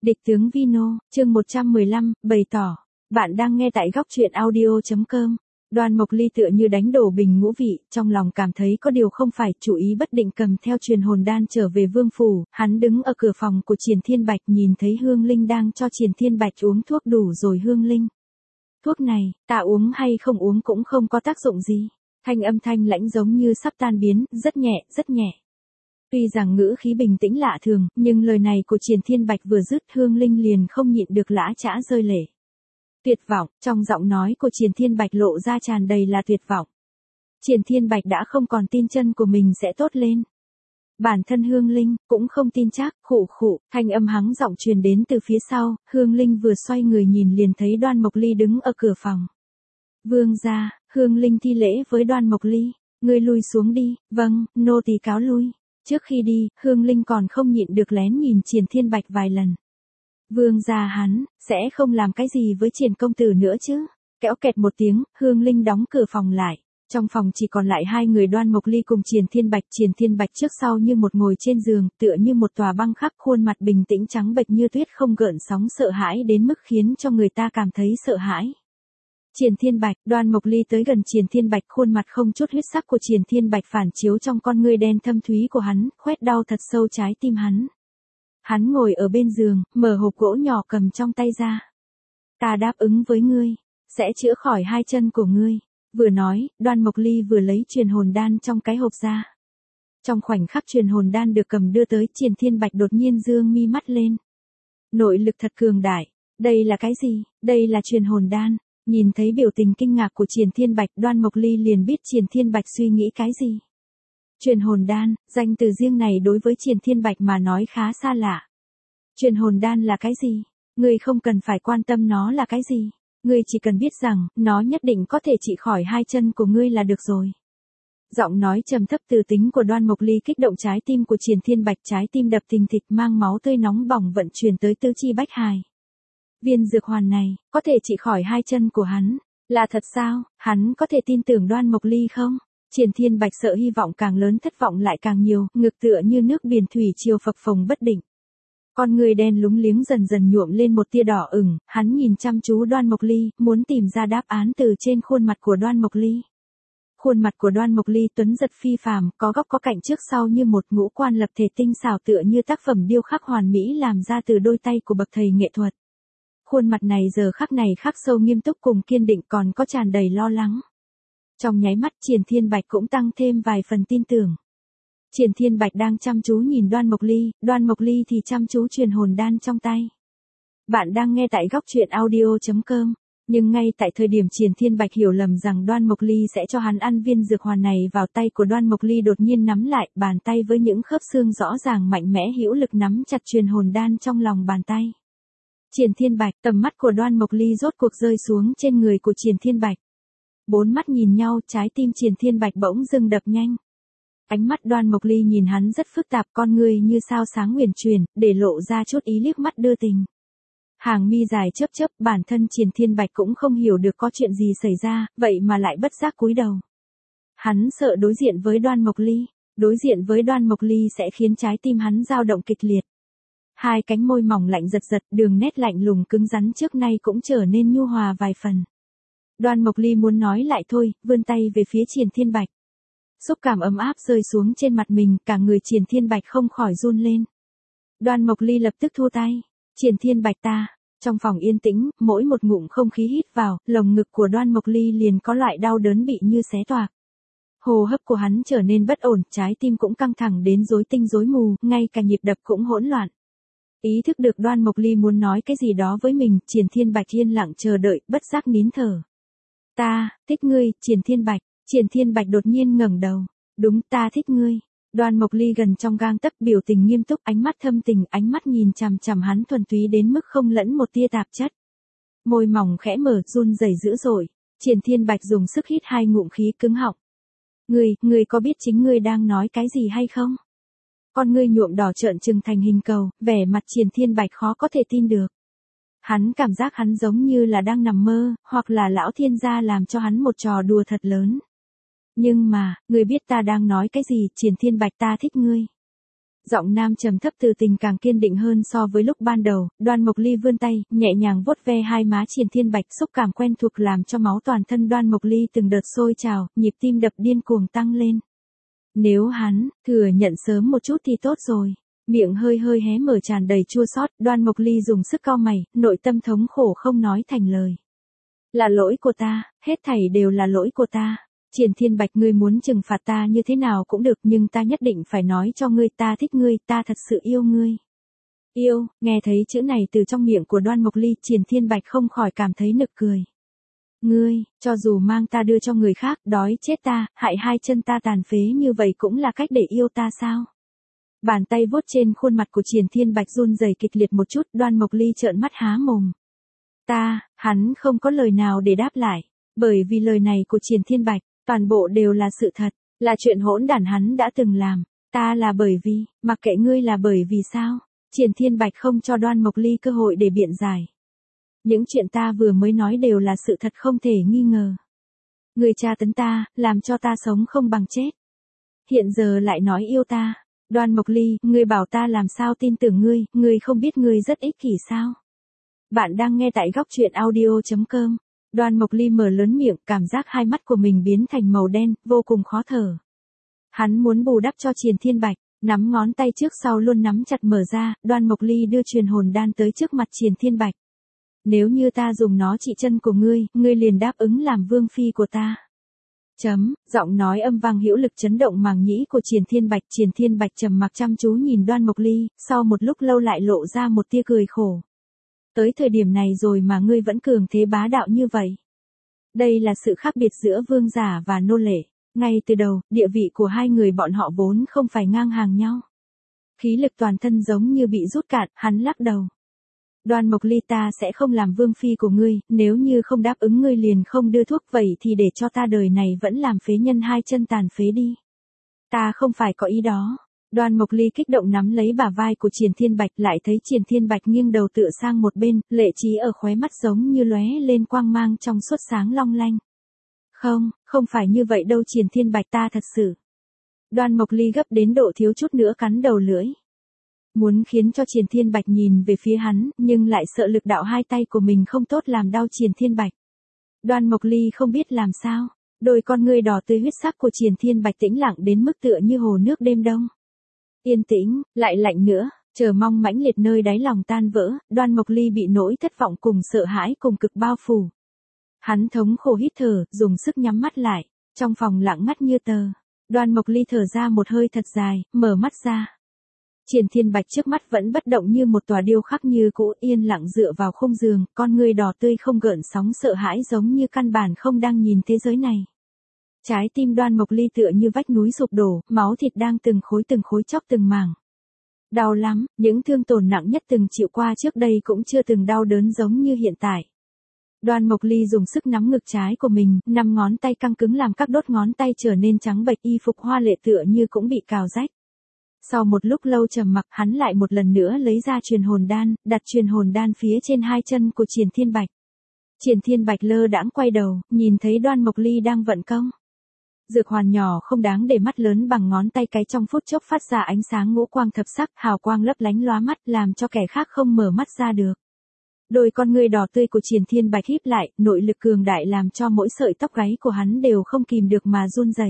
Địch tướng Vino, chương 115, bày tỏ. Bạn đang nghe tại góc truyện audio.com. Đoan Mộc Ly tựa như đánh đổ bình ngũ vị, trong lòng cảm thấy có điều không phải, chủ ý bất định cầm theo truyền hồn đan trở về vương phủ. Hắn đứng ở cửa phòng của Triển Thiên Bạch, nhìn thấy Hương Linh đang cho Triển Thiên Bạch uống thuốc. Đủ rồi Hương Linh. Thuốc này, ta uống hay không uống cũng không có tác dụng gì. Thanh âm lãnh giống như sắp tan biến, rất nhẹ, rất nhẹ. Tuy rằng ngữ khí bình tĩnh lạ thường, nhưng lời này của Triển Thiên Bạch vừa dứt, Hương Linh liền không nhịn được lã chã rơi lệ. Tuyệt vọng, trong giọng nói của Triển Thiên Bạch lộ ra tràn đầy là tuyệt vọng. Triển Thiên Bạch đã không còn tin chân của mình sẽ tốt lên. Bản thân Hương Linh cũng không tin chắc, khụ khụ, thanh âm hắng giọng truyền đến từ phía sau. Hương Linh vừa xoay người nhìn liền thấy Đoan Mộc Ly đứng ở cửa phòng. Vương gia, Hương Linh thi lễ với Đoan Mộc Ly, ngươi lui xuống đi. Vâng, nô tỳ cáo lui. Trước khi đi, Hương Linh còn không nhịn được lén nhìn Triển Thiên Bạch vài lần. Vương gia hắn, sẽ không làm cái gì với Triển công tử nữa chứ? Kéo kẹt một tiếng, Hương Linh đóng cửa phòng lại. Trong phòng chỉ còn lại hai người Đoan Mộc Ly cùng Triển Thiên Bạch. Triển Thiên Bạch trước sau như một ngồi trên giường, tựa như một tòa băng khắc, khuôn mặt bình tĩnh trắng bệch như tuyết, không gợn sóng, sợ hãi đến mức khiến cho người ta cảm thấy sợ hãi. Triển Thiên Bạch, Đoan Mộc Ly tới gần Triển Thiên Bạch, khuôn mặt không chút huyết sắc của Triển Thiên Bạch phản chiếu trong con ngươi đen thâm thúy của hắn, khoét đau thật sâu trái tim hắn. Hắn ngồi ở bên giường, mở hộp gỗ nhỏ cầm trong tay ra. Ta đáp ứng với ngươi, sẽ chữa khỏi hai chân của ngươi. Vừa nói, Đoan Mộc Ly vừa lấy truyền hồn đan trong cái hộp ra. Trong khoảnh khắc truyền hồn đan được cầm đưa tới, Triển Thiên Bạch đột nhiên dương mi mắt lên. Nội lực thật cường đại, đây là cái gì? Đây là truyền hồn đan. Nhìn thấy biểu tình kinh ngạc của Triển Thiên Bạch, Đoan Mộc Ly liền biết Triển Thiên Bạch suy nghĩ cái gì. Truyền hồn đan, danh từ riêng này đối với Triển Thiên Bạch mà nói khá xa lạ. Truyền hồn đan là cái gì? Ngươi không cần phải quan tâm nó là cái gì. Ngươi chỉ cần biết rằng, nó nhất định có thể trị khỏi hai chân của ngươi là được rồi. Giọng nói trầm thấp từ tính của Đoan Mộc Ly kích động trái tim của Triển Thiên Bạch, trái tim đập thình thịch, mang máu tươi nóng bỏng vận chuyển tới tứ chi bách hài. Viên dược hoàn này, có thể trị khỏi hai chân của hắn. Là thật sao? Hắn có thể tin tưởng Đoan Mộc Ly không? Triển Thiên Bạch sợ hy vọng càng lớn thất vọng lại càng nhiều, ngực tựa như nước biển thủy triều phập phồng bất định. Con người đen lúng liếng dần dần nhuộm lên một tia đỏ ửng, hắn nhìn chăm chú Đoan Mộc Ly, muốn tìm ra đáp án từ trên khuôn mặt của Đoan Mộc Ly. Khuôn mặt của Đoan Mộc Ly tuấn giật phi phàm, có góc có cạnh trước sau như một ngũ quan lập thể tinh xảo, tựa như tác phẩm điêu khắc hoàn mỹ làm ra từ đôi tay của bậc thầy nghệ thuật. Khuôn mặt này giờ khắc này khắc sâu nghiêm túc cùng kiên định, còn có tràn đầy lo lắng. Trong nháy mắt Triển Thiên Bạch cũng tăng thêm vài phần tin tưởng. Triển Thiên Bạch đang chăm chú nhìn Đoan Mộc Ly thì chăm chú truyền hồn đan trong tay. Bạn đang nghe tại góc truyện audio.com. Nhưng ngay tại thời điểm Triển Thiên Bạch hiểu lầm rằng Đoan Mộc Ly sẽ cho hắn ăn viên dược hoàn này, vào tay của Đoan Mộc Ly đột nhiên nắm lại, bàn tay với những khớp xương rõ ràng mạnh mẽ hữu lực nắm chặt truyền hồn đan trong lòng bàn tay. Triển Thiên Bạch, tầm mắt của Đoan Mộc Ly rốt cuộc rơi xuống trên người của Triển Thiên Bạch. Bốn mắt nhìn nhau, trái tim Triển Thiên Bạch bỗng dưng đập nhanh. Ánh mắt Đoan Mộc Ly nhìn hắn rất phức tạp, con ngươi như sao sáng huyền chuyển, để lộ ra chút ý liếc mắt đưa tình. Hàng mi dài chớp chớp, bản thân Triển Thiên Bạch cũng không hiểu được có chuyện gì xảy ra, vậy mà lại bất giác cúi đầu. Hắn sợ đối diện với Đoan Mộc Ly, đối diện với Đoan Mộc Ly sẽ khiến trái tim hắn dao động kịch liệt. Hai cánh môi mỏng lạnh giật giật, đường nét lạnh lùng cứng rắn trước nay cũng trở nên nhu hòa vài phần. Đoan Mộc Ly muốn nói lại thôi, vươn tay về phía Triển Thiên Bạch. Xúc cảm ấm áp rơi xuống trên mặt mình, cả người Triển Thiên Bạch không khỏi run lên. Đoan Mộc Ly lập tức thu tay. Triển Thiên Bạch ta. Trong phòng yên tĩnh, mỗi một ngụm không khí hít vào, lồng ngực của Đoan Mộc Ly liền có loại đau đớn bị như xé toạc. Hô hấp của hắn trở nên bất ổn, trái tim cũng căng thẳng đến rối tinh rối mù, ngay cả nhịp đập cũng hỗn loạn. Ý thức được Đoan Mộc Ly muốn nói cái gì đó với mình, Triển Thiên Bạch yên lặng chờ đợi, bất giác nín thở. Ta, thích ngươi, Triển Thiên Bạch. Triển Thiên Bạch đột nhiên ngẩng đầu. Đúng, ta thích ngươi. Đoan Mộc Ly gần trong gang tấc, biểu tình nghiêm túc, ánh mắt thâm tình, ánh mắt nhìn chằm chằm hắn thuần túy đến mức không lẫn một tia tạp chất. Môi mỏng khẽ mở, run rẩy dữ dội. Triển Thiên Bạch dùng sức hít hai ngụm khí cứng họng. Ngươi có biết chính ngươi đang nói cái gì hay không? Con ngươi nhuộm đỏ trợn trừng thành hình cầu, vẻ mặt Triển Thiên Bạch khó có thể tin được. Hắn cảm giác hắn giống như là đang nằm mơ, hoặc là lão thiên gia làm cho hắn một trò đùa thật lớn. Nhưng mà, ngươi biết ta đang nói cái gì? Triển Thiên Bạch, ta thích ngươi. Giọng nam trầm thấp từ tình càng kiên định hơn so với lúc ban đầu, Đoan Mộc Ly vươn tay, nhẹ nhàng vuốt ve hai má Triển Thiên Bạch, xúc cảm quen thuộc làm cho máu toàn thân Đoan Mộc Ly từng đợt sôi trào, nhịp tim đập điên cuồng tăng lên. Nếu hắn thừa nhận sớm một chút thì tốt rồi. Miệng hơi hơi hé mở tràn đầy chua xót, Đoan Mộc Ly dùng sức cau mày, nội tâm thống khổ không nói thành lời. Là lỗi của ta, hết thảy đều là lỗi của ta. Triển Thiên Bạch, ngươi muốn trừng phạt ta như thế nào cũng được, nhưng ta nhất định phải nói cho ngươi, ta thích ngươi, ta thật sự yêu ngươi. Yêu, nghe thấy chữ này từ trong miệng của Đoan Mộc Ly, Triển Thiên Bạch không khỏi cảm thấy nực cười. Ngươi, cho dù mang ta đưa cho người khác, đói chết ta, hại hai chân ta tàn phế như vậy cũng là cách để yêu ta sao? Bàn tay vuốt trên khuôn mặt của Triển Thiên Bạch run rẩy kịch liệt một chút, Đoan Mộc Ly trợn mắt há mồm. Hắn không có lời nào để đáp lại, bởi vì lời này của Triển Thiên Bạch, toàn bộ đều là sự thật, là chuyện hỗn đản hắn đã từng làm. Ta là bởi vì, mặc kệ ngươi là bởi vì sao? Triển Thiên Bạch không cho Đoan Mộc Ly cơ hội để biện giải. Những chuyện ta vừa mới nói đều là sự thật không thể nghi ngờ. Ngươi tra tấn ta, làm cho ta sống không bằng chết. Hiện giờ lại nói yêu ta. Đoan Mộc Ly, ngươi bảo ta làm sao tin tưởng ngươi không biết ngươi rất ích kỷ sao? Bạn đang nghe tại góc truyện audio.com. Đoan Mộc Ly mở lớn miệng, cảm giác hai mắt của mình biến thành màu đen, vô cùng khó thở. Hắn muốn bù đắp cho Triển Thiên Bạch, nắm ngón tay trước sau luôn nắm chặt mở ra, Đoan Mộc Ly đưa truyền hồn đan tới trước mặt Triển Thiên Bạch. Nếu như ta dùng nó trị chân của ngươi liền đáp ứng làm vương phi của ta. Giọng nói âm vang hữu lực chấn động màng nhĩ của Triển Thiên Bạch trầm mặc chăm chú nhìn Đoan Mộc Ly, sau một lúc lâu lại lộ ra một tia cười khổ. Tới thời điểm này rồi mà ngươi vẫn cường thế bá đạo như vậy. Đây là sự khác biệt giữa vương giả và nô lệ. Ngay từ đầu, địa vị của hai người bọn họ vốn không phải ngang hàng nhau. Khí lực toàn thân giống như bị rút cạn, hắn lắc đầu. Đoan Mộc Ly, ta sẽ không làm vương phi của ngươi, nếu như không đáp ứng ngươi liền không đưa thuốc, vậy thì để cho ta đời này vẫn làm phế nhân hai chân tàn phế đi. Ta không phải có ý đó. Đoan Mộc Ly kích động nắm lấy bả vai của Triển Thiên Bạch, lại thấy Triển Thiên Bạch nghiêng đầu tựa sang một bên, lệ trí ở khóe mắt giống như lóe lên quang mang trong suốt sáng long lanh. Không phải như vậy đâu Triển Thiên Bạch, ta thật sự. Đoan Mộc Ly gấp đến độ thiếu chút nữa cắn đầu lưỡi. Muốn khiến cho Triển Thiên Bạch nhìn về phía hắn, nhưng lại sợ lực đạo hai tay của mình không tốt làm đau Triển Thiên Bạch. Đoan Mộc Ly không biết làm sao, đôi con ngươi đỏ tươi huyết sắc của Triển Thiên Bạch tĩnh lặng đến mức tựa như hồ nước đêm đông. Yên tĩnh, lại lạnh nữa, chờ mong mãnh liệt nơi đáy lòng tan vỡ, Đoan Mộc Ly bị nỗi thất vọng cùng sợ hãi cùng cực bao phủ. Hắn thống khổ hít thở, dùng sức nhắm mắt lại, trong phòng lặng ngắt như tờ. Đoan Mộc Ly thở ra một hơi thật dài, mở mắt ra. Triển Thiên Bạch trước mắt vẫn bất động như một tòa điêu khắc như cũ, yên lặng dựa vào khung giường, con ngươi đỏ tươi không gợn sóng sợ hãi giống như căn bản không đang nhìn thế giới này. Trái tim Đoan Mộc Ly tựa như vách núi sụp đổ, máu thịt đang từng khối chóc từng mảng. Đau lắm, những thương tổn nặng nhất từng chịu qua trước đây cũng chưa từng đau đớn giống như hiện tại. Đoan Mộc Ly dùng sức nắm ngực trái của mình, 5 ngón tay căng cứng làm các đốt ngón tay trở nên trắng bệch, y phục hoa lệ tựa như cũng bị cào rách. Sau một lúc lâu trầm mặc, hắn lại một lần nữa lấy ra truyền hồn đan, đặt truyền hồn đan phía trên hai chân của Triển Thiên Bạch. Triển Thiên Bạch lơ đãng quay đầu, nhìn thấy Đoan Mộc Ly đang vận công. Dược hoàn nhỏ không đáng để mắt lớn bằng ngón tay cái trong phút chốc phát ra ánh sáng ngũ quang thập sắc, hào quang lấp lánh lóa mắt, làm cho kẻ khác không mở mắt ra được. Đôi con ngươi đỏ tươi của Triển Thiên Bạch híp lại, nội lực cường đại làm cho mỗi sợi tóc gáy của hắn đều không kìm được mà run rẩy.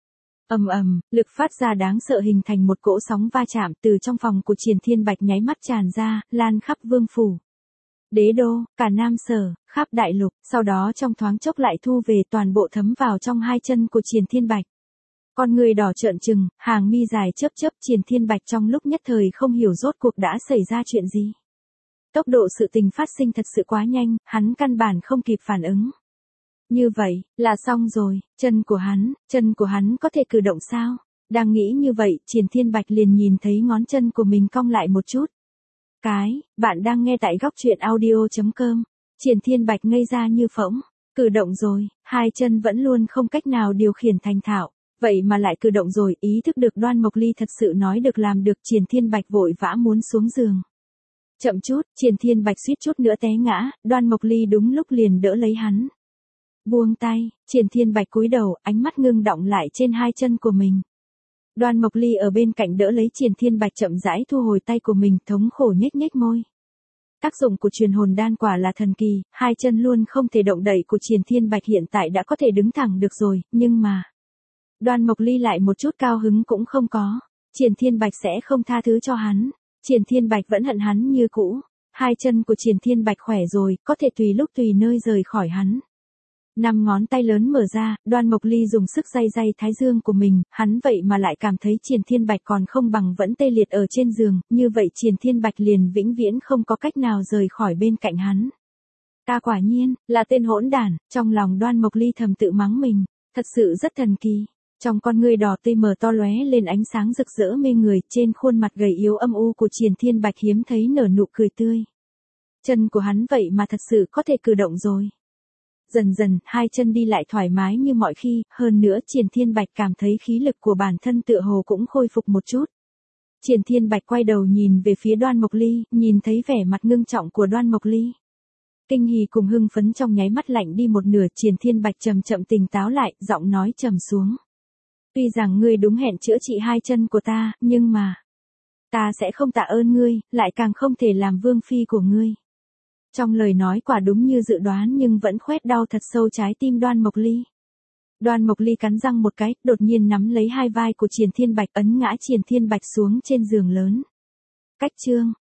Lực phát ra đáng sợ hình thành một cỗ sóng va chạm, từ trong phòng của Triển Thiên Bạch nháy mắt tràn ra, lan khắp vương phủ, đế đô, cả Nam Sở, khắp đại lục, sau đó trong thoáng chốc lại thu về, toàn bộ thấm vào trong hai chân của Triển Thiên Bạch. Con người đỏ trợn trừng, hàng mi dài chớp chớp, Triển Thiên Bạch trong lúc nhất thời không hiểu rốt cuộc đã xảy ra chuyện gì. Tốc độ sự tình phát sinh thật sự quá nhanh, hắn căn bản không kịp phản ứng. Như vậy, là xong rồi, chân của hắn có thể cử động sao? Đang nghĩ như vậy, Triển Thiên Bạch liền nhìn thấy ngón chân của mình cong lại một chút. Bạn đang nghe tại góc truyện audio.com. Triển Thiên Bạch ngây ra như phỗng, cử động rồi, hai chân vẫn luôn không cách nào điều khiển thành thạo, vậy mà lại cử động rồi, ý thức được Đoan Mộc Ly thật sự nói được làm được, Triển Thiên Bạch vội vã muốn xuống giường. Chậm chút, Triển Thiên Bạch suýt chút nữa té ngã, Đoan Mộc Ly đúng lúc liền đỡ lấy hắn. Buông tay, Triển Thiên Bạch cúi đầu, ánh mắt ngưng đọng lại trên hai chân của mình. Đoan Mộc Ly ở bên cạnh đỡ lấy Triển Thiên Bạch chậm rãi thu hồi tay của mình, thống khổ nhếch nhếch môi. Tác dụng của truyền hồn đan quả là thần kỳ, hai chân luôn không thể động đậy của Triển Thiên Bạch hiện tại đã có thể đứng thẳng được rồi, nhưng mà Đoan Mộc Ly lại một chút cao hứng cũng không có. Triển Thiên Bạch sẽ không tha thứ cho hắn. Triển Thiên Bạch vẫn hận hắn như cũ. Hai chân của Triển Thiên Bạch khỏe rồi, có thể tùy lúc tùy nơi rời khỏi hắn. 5 ngón tay lớn mở ra, Đoan Mộc Ly dùng sức day day thái dương của mình, hắn vậy mà lại cảm thấy Triển Thiên Bạch còn không bằng vẫn tê liệt ở trên giường, như vậy Triển Thiên Bạch liền vĩnh viễn không có cách nào rời khỏi bên cạnh hắn. Ta quả nhiên, là tên hỗn đản, trong lòng Đoan Mộc Ly thầm tự mắng mình, thật sự rất thần kỳ. Trong con ngươi đỏ tê mờ to lóe lên ánh sáng rực rỡ mê người, trên khuôn mặt gầy yếu âm u của Triển Thiên Bạch hiếm thấy nở nụ cười tươi. Chân của hắn vậy mà thật sự có thể cử động rồi. Dần dần, hai chân đi lại thoải mái như mọi khi, hơn nữa Triển Thiên Bạch cảm thấy khí lực của bản thân tựa hồ cũng khôi phục một chút. Triển Thiên Bạch quay đầu nhìn về phía Đoan Mộc Ly, nhìn thấy vẻ mặt ngưng trọng của Đoan Mộc Ly. Kinh hỉ cùng hưng phấn trong nháy mắt lạnh đi một nửa, Triển Thiên Bạch chậm chậm tỉnh táo lại, giọng nói trầm xuống. Tuy rằng ngươi đúng hẹn chữa trị hai chân của ta, nhưng mà ta sẽ không tạ ơn ngươi, lại càng không thể làm vương phi của ngươi. Trong lời nói quả đúng như dự đoán nhưng vẫn khoét đau thật sâu trái tim Đoan Mộc Ly. Đoan Mộc Ly cắn răng một cái, đột nhiên nắm lấy hai vai của Triển Thiên Bạch ấn ngã Triển Thiên Bạch xuống trên giường lớn. Cách chương